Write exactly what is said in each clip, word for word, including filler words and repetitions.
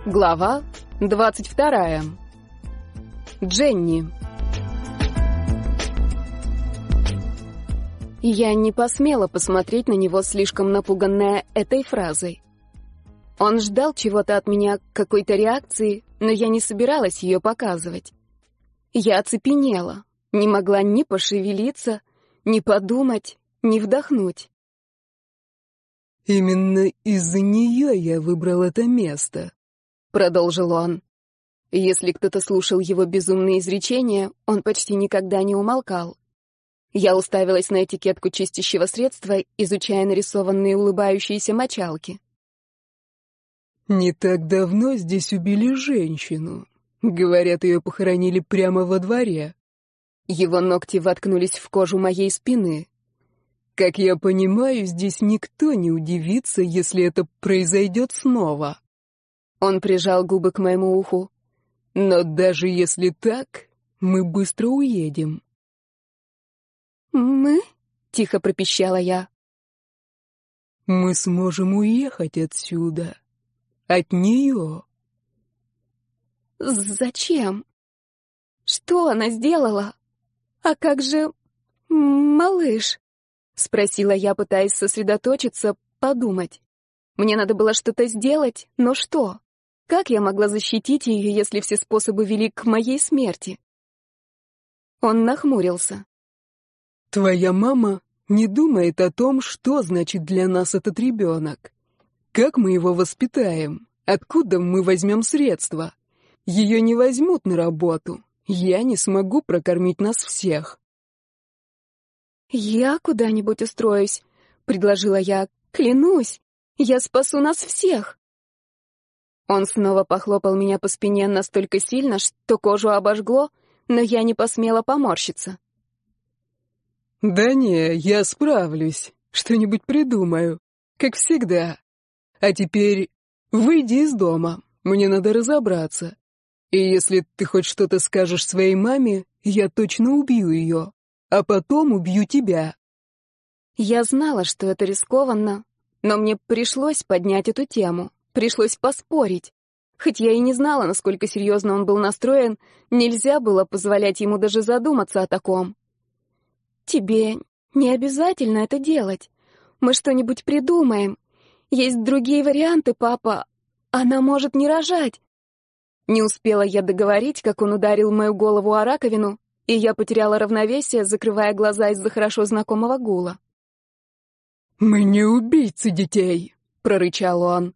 Глава двадцать вторая. Дженни. Я не посмела посмотреть на него, слишком напуганная этой фразой. Он ждал чего-то от меня, какой-то реакции, но я не собиралась ее показывать. Я оцепенела, не могла ни пошевелиться, ни подумать, ни вдохнуть. «Именно из-за нее я выбрал это место», — продолжил он. Если кто-то слушал его безумные изречения, он почти никогда не умолкал. Я уставилась на этикетку чистящего средства, изучая нарисованные улыбающиеся мочалки. «Не так давно здесь убили женщину. Говорят, ее похоронили прямо во дворе». Его ногти воткнулись в кожу моей спины. «Как я понимаю, здесь никто не удивится, если это произойдет снова». Он прижал губы к моему уху. «Но даже если так, мы быстро уедем». «Мы?» — тихо пропищала я. «Мы сможем уехать отсюда. От нее». «Зачем? Что она сделала? А как же малыш?» — спросила я, пытаясь сосредоточиться, подумать. Мне надо было что-то сделать, но что? Как я могла защитить ее, если все способы вели к моей смерти? Он нахмурился. «Твоя мама не думает о том, что значит для нас этот ребенок. Как мы его воспитаем? Откуда мы возьмем средства? Ее не возьмут на работу. Я не смогу прокормить нас всех». «Я куда-нибудь устроюсь», — предложила я. «Клянусь, я спасу нас всех». Он снова похлопал меня по спине настолько сильно, что кожу обожгло, но я не посмела поморщиться. «Да не, я справлюсь. Что-нибудь придумаю. Как всегда. А теперь выйди из дома. Мне надо разобраться. И если ты хоть что-то скажешь своей маме, я точно убью ее. А потом убью тебя». Я знала, что это рискованно, но мне пришлось поднять эту тему, пришлось поспорить. Хоть я и не знала, насколько серьезно он был настроен, нельзя было позволять ему даже задуматься о таком. «Тебе не обязательно это делать. Мы что-нибудь придумаем. Есть другие варианты, папа. Она может не рожать». Не успела я договорить, как он ударил мою голову о раковину, и я потеряла равновесие, закрывая глаза из-за хорошо знакомого гула. «Мы не убийцы детей», — прорычал он.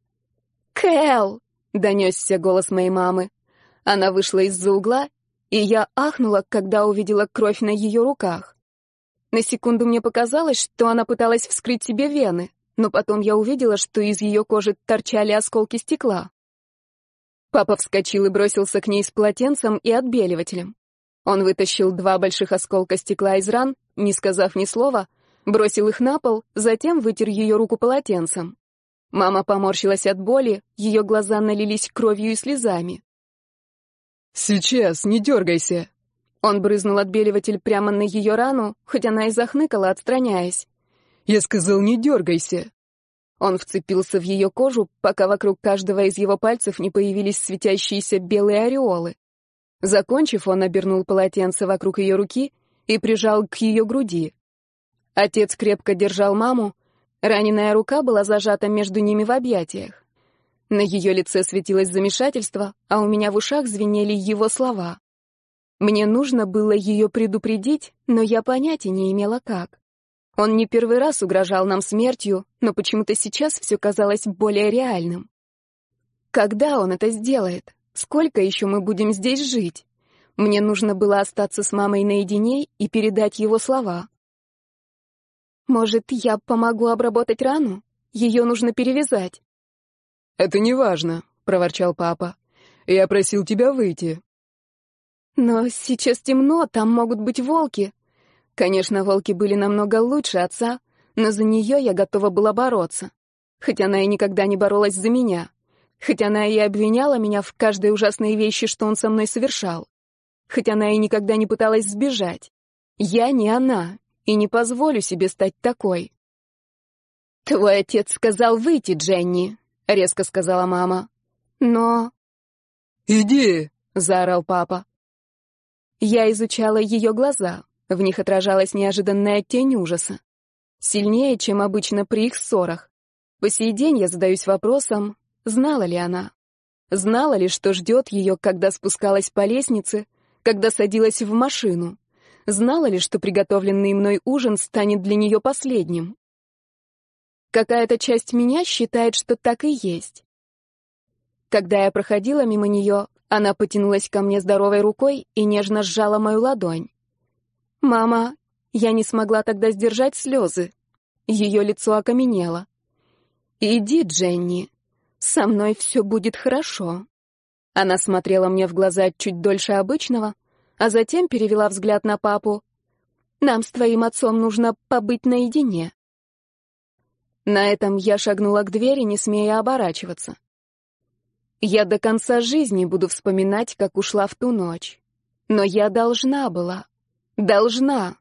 «Кэл!» — донесся голос моей мамы. Она вышла из-за угла, и я ахнула, когда увидела кровь на ее руках. На секунду мне показалось, что она пыталась вскрыть себе вены, но потом я увидела, что из ее кожи торчали осколки стекла. Папа вскочил и бросился к ней с полотенцем и отбеливателем. Он вытащил два больших осколка стекла из ран, не сказав ни слова, бросил их на пол, затем вытер ее руку полотенцем. Мама поморщилась от боли, ее глаза налились кровью и слезами. «Сейчас, не дергайся!» Он брызнул отбеливатель прямо на ее рану, хоть она и захныкала, отстраняясь. «Я сказал, не дергайся!» Он вцепился в ее кожу, пока вокруг каждого из его пальцев не появились светящиеся белые ореолы. Закончив, он обернул полотенце вокруг ее руки и прижал к ее груди. Отец крепко держал маму, раненая рука была зажата между ними в объятиях. На ее лице светилось замешательство, а у меня в ушах звенели его слова. Мне нужно было ее предупредить, но я понятия не имела как. Он не первый раз угрожал нам смертью, но почему-то сейчас все казалось более реальным. Когда он это сделает? Сколько еще мы будем здесь жить? Мне нужно было остаться с мамой наедине и передать его слова. «Может, я помогу обработать рану? Ее нужно перевязать». «Это не важно», — проворчал папа. «Я просил тебя выйти». «Но сейчас темно, там могут быть волки». Конечно, волки были намного лучше отца, но за нее я готова была бороться. Хоть она и никогда не боролась за меня. Хоть она и обвиняла меня в каждой ужасной вещи, что он со мной совершал. Хоть она и никогда не пыталась сбежать. Я не она, и не позволю себе стать такой. «Твой отец сказал выйти, Дженни», — резко сказала мама. Но... «Иди!» — заорал папа. Я изучала ее глаза. В них отражалась неожиданная тень ужаса. Сильнее, чем обычно при их ссорах. По сей день я задаюсь вопросом, знала ли она? Знала ли, что ждет ее, когда спускалась по лестнице, когда садилась в машину? Знала ли, что приготовленный мной ужин станет для нее последним? Какая-то часть меня считает, что так и есть. Когда я проходила мимо нее, она потянулась ко мне здоровой рукой и нежно сжала мою ладонь. «Мама...» Я не смогла тогда сдержать слезы. Ее лицо окаменело. «Иди, Дженни. Со мной все будет хорошо». Она смотрела мне в глаза чуть дольше обычного, а затем перевела взгляд на папу. «Нам с твоим отцом нужно побыть наедине». На этом я шагнула к двери, не смея оборачиваться. Я до конца жизни буду вспоминать, как ушла в ту ночь. Но я должна была. Должна.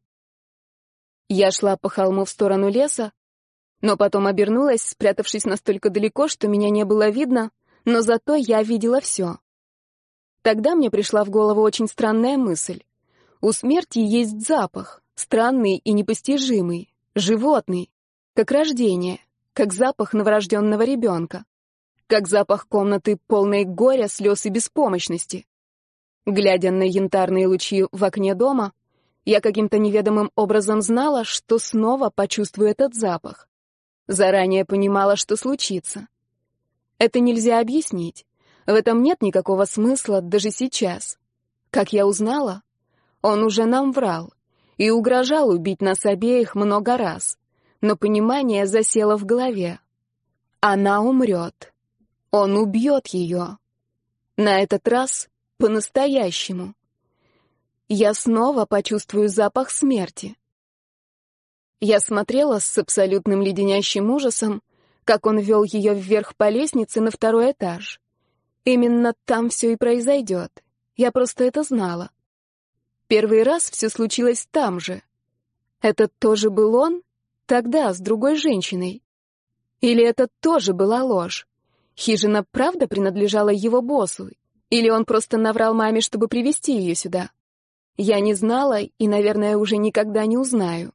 Я шла по холму в сторону леса, но потом обернулась, спрятавшись настолько далеко, что меня не было видно, но зато я видела все. Тогда мне пришла в голову очень странная мысль. У смерти есть запах, странный и непостижимый, животный, как рождение, как запах новорожденного ребенка, как запах комнаты, полной горя, слез и беспомощности. Глядя на янтарные лучи в окне дома, я каким-то неведомым образом знала, что снова почувствую этот запах. Заранее понимала, что случится. Это нельзя объяснить. В этом нет никакого смысла даже сейчас. Как я узнала? Он уже нам врал и угрожал убить нас обеих много раз. Но понимание засело в голове. Она умрет. Он убьет ее. На этот раз по-настоящему. Я снова почувствую запах смерти. Я смотрела с абсолютным леденящим ужасом, как он вел ее вверх по лестнице на второй этаж. Именно там все и произойдет. Я просто это знала. Первый раз все случилось там же. Это тоже был он? Тогда, с другой женщиной. Или это тоже была ложь? Хижина правда принадлежала его боссу? Или он просто наврал маме, чтобы привести ее сюда? Я не знала и, наверное, уже никогда не узнаю.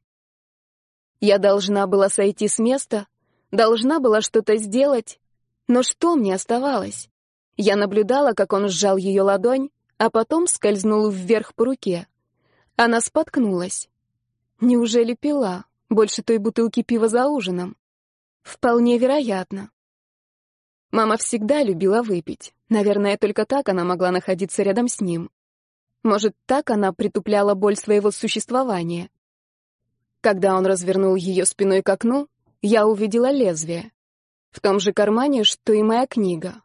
Я должна была сойти с места, должна была что-то сделать, но что мне оставалось? Я наблюдала, как он сжал ее ладонь, а потом скользнул вверх по руке. Она споткнулась. Неужели пила? Больше той бутылки пива за ужином? Вполне вероятно. Мама всегда любила выпить. Наверное, только так она могла находиться рядом с ним. Может, так она притупляла боль своего существования. Когда он развернул ее спиной к окну, я увидела лезвие. В том же кармане, что и моя книга.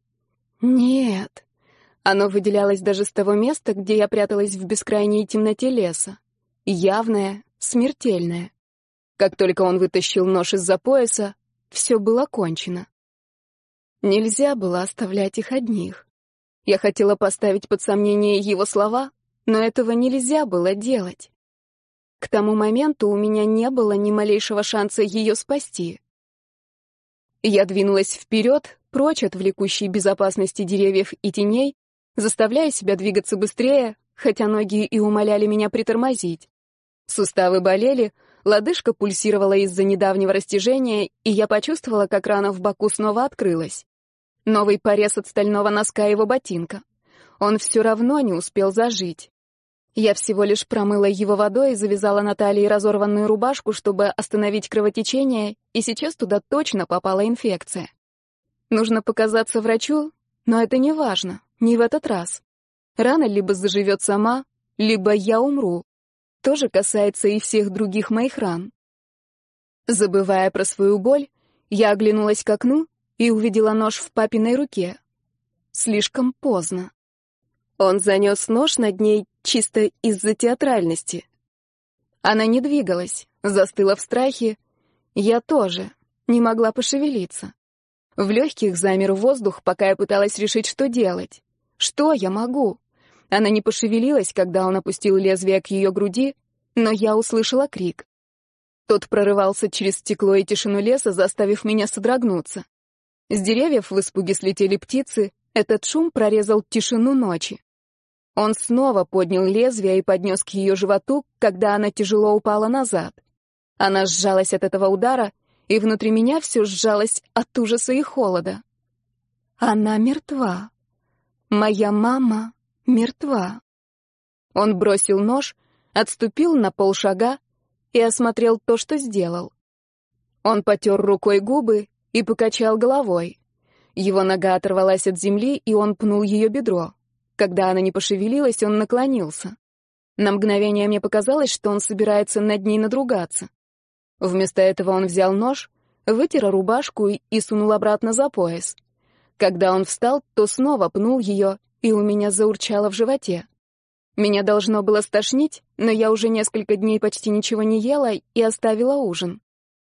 Нет. Оно выделялось даже с того места, где я пряталась в бескрайней темноте леса. Явное, смертельное. Как только он вытащил нож из-за пояса, все было кончено. Нельзя было оставлять их одних. Я хотела поставить под сомнение его слова, но этого нельзя было делать. К тому моменту у меня не было ни малейшего шанса ее спасти. Я двинулась вперед, прочь от влекущей безопасности деревьев и теней, заставляя себя двигаться быстрее, хотя ноги и умоляли меня притормозить. Суставы болели, лодыжка пульсировала из-за недавнего растяжения, и я почувствовала, как рана в боку снова открылась. Новый порез от стального носка его ботинка. Он все равно не успел зажить. Я всего лишь промыла его водой и завязала на талии разорванную рубашку, чтобы остановить кровотечение, и сейчас туда точно попала инфекция. Нужно показаться врачу, но это не важно, не в этот раз. Рана либо заживет сама, либо я умру. То же касается и всех других моих ран. Забывая про свою боль, я оглянулась к окну и увидела нож в папиной руке. Слишком поздно. Он занес нож над ней чисто из-за театральности. Она не двигалась, застыла в страхе. Я тоже не могла пошевелиться. В легких замер воздух, пока я пыталась решить, что делать. Что я могу? Она не пошевелилась, когда он опустил лезвие к ее груди, но я услышала крик. Тот прорывался через стекло и тишину леса, заставив меня содрогнуться. С деревьев в испуге слетели птицы, этот шум прорезал тишину ночи. Он снова поднял лезвие и поднес к ее животу, когда она тяжело упала назад. Она сжалась от этого удара, и внутри меня все сжалось от ужаса и холода. Она мертва. Моя мама мертва. Он бросил нож, отступил на полшага и осмотрел то, что сделал. Он потер рукой губы и покачал головой. Его нога оторвалась от земли, и он пнул ее бедро. Когда она не пошевелилась, он наклонился. На мгновение мне показалось, что он собирается над ней надругаться. Вместо этого он взял нож, вытер рубашку и, и сунул обратно за пояс. Когда он встал, то снова пнул ее, и у меня заурчало в животе. Меня должно было стошнить, но я уже несколько дней почти ничего не ела и оставила ужин.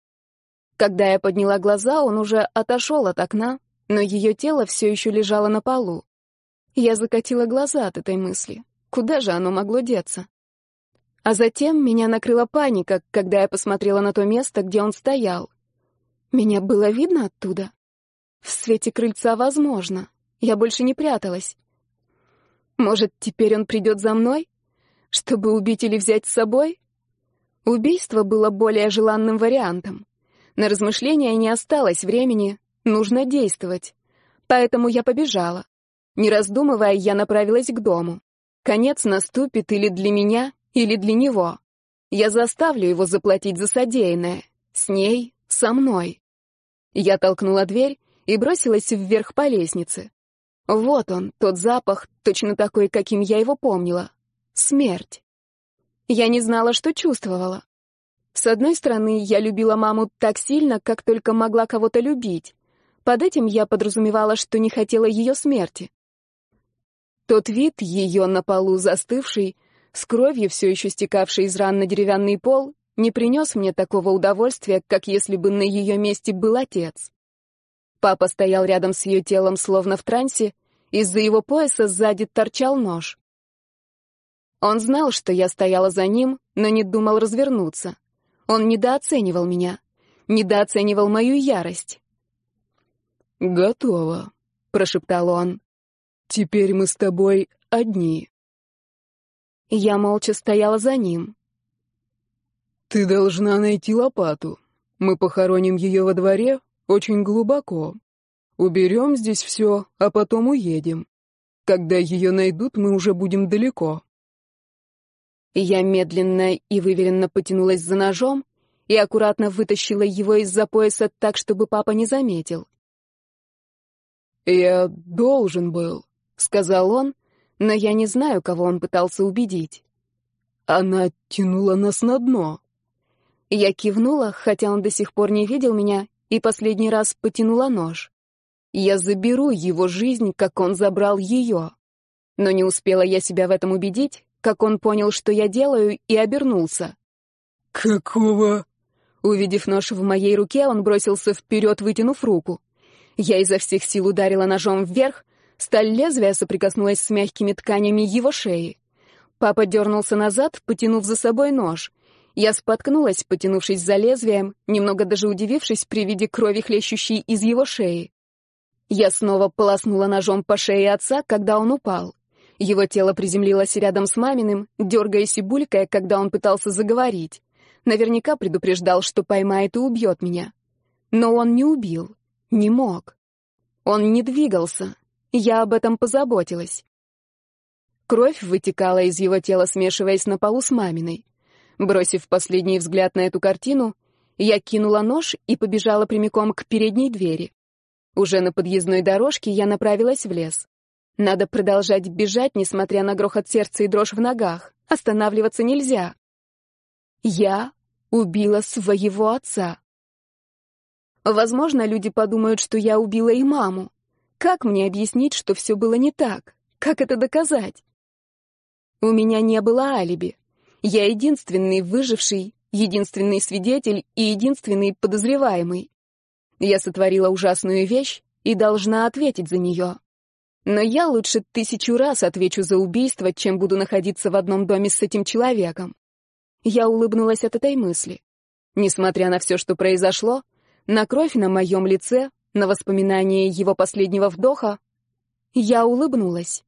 Когда я подняла глаза, он уже отошел от окна, но ее тело все еще лежало на полу. Я закатила глаза от этой мысли. Куда же оно могло деться? А затем меня накрыла паника, когда я посмотрела на то место, где он стоял. Меня было видно оттуда? В свете крыльца возможно. Я больше не пряталась. Может, теперь он придет за мной? Чтобы убить или взять с собой? Убийство было более желанным вариантом. На размышления не осталось времени, нужно действовать. Поэтому я побежала. Не раздумывая, я направилась к дому. Конец наступит или для меня, или для него. Я заставлю его заплатить за содеянное. С ней, со мной. Я толкнула дверь и бросилась вверх по лестнице. Вот он, тот запах, точно такой, каким я его помнила. Смерть. Я не знала, что чувствовала. С одной стороны, я любила маму так сильно, как только могла кого-то любить. Под этим я подразумевала, что не хотела ее смерти. Тот вид, ее на полу застывший, с кровью, все еще стекавшей из ран на деревянный пол, не принес мне такого удовольствия, как если бы на ее месте был отец. Папа стоял рядом с ее телом, словно в трансе, из-за его пояса сзади торчал нож. Он знал, что я стояла за ним, но не думал развернуться. Он недооценивал меня, недооценивал мою ярость. «Готово», — прошептал он. «Теперь мы с тобой одни». Я молча стояла за ним. «Ты должна найти лопату. Мы похороним ее во дворе очень глубоко. Уберем здесь все, а потом уедем. Когда ее найдут, мы уже будем далеко». Я медленно и выверенно потянулась за ножом и аккуратно вытащила его из-за пояса так, чтобы папа не заметил. «Я должен был», — сказал он, но я не знаю, кого он пытался убедить. «Она тянула нас на дно». Я кивнула, хотя он до сих пор не видел меня, и последний раз потянула нож. Я заберу его жизнь, как он забрал ее. Но не успела я себя в этом убедить, как он понял, что я делаю, и обернулся. «Какого?» Увидев нож в моей руке, он бросился вперед, вытянув руку. Я изо всех сил ударила ножом вверх, сталь лезвия соприкоснулась с мягкими тканями его шеи. Папа дернулся назад, потянув за собой нож. Я споткнулась, потянувшись за лезвием, немного даже удивившись при виде крови, хлещущей из его шеи. Я снова полоснула ножом по шее отца, когда он упал. Его тело приземлилось рядом с маминым, дергаясь и булькая, когда он пытался заговорить. Наверняка предупреждал, что поймает и убьет меня. Но он не убил. Не мог. Он не двигался. Я об этом позаботилась. Кровь вытекала из его тела, смешиваясь на полу с маминой. Бросив последний взгляд на эту картину, я кинула нож и побежала прямиком к передней двери. Уже на подъездной дорожке я направилась в лес. Надо продолжать бежать, несмотря на грохот сердца и дрожь в ногах. Останавливаться нельзя. Я убила своего отца. Возможно, люди подумают, что я убила и маму. Как мне объяснить, что все было не так? Как это доказать? У меня не было алиби. Я единственный выживший, единственный свидетель и единственный подозреваемый. Я сотворила ужасную вещь и должна ответить за нее. Но я лучше тысячу раз отвечу за убийство, чем буду находиться в одном доме с этим человеком. Я улыбнулась от этой мысли. Несмотря на все, что произошло, на кровь на моем лице На воспоминание его последнего вдоха я улыбнулась.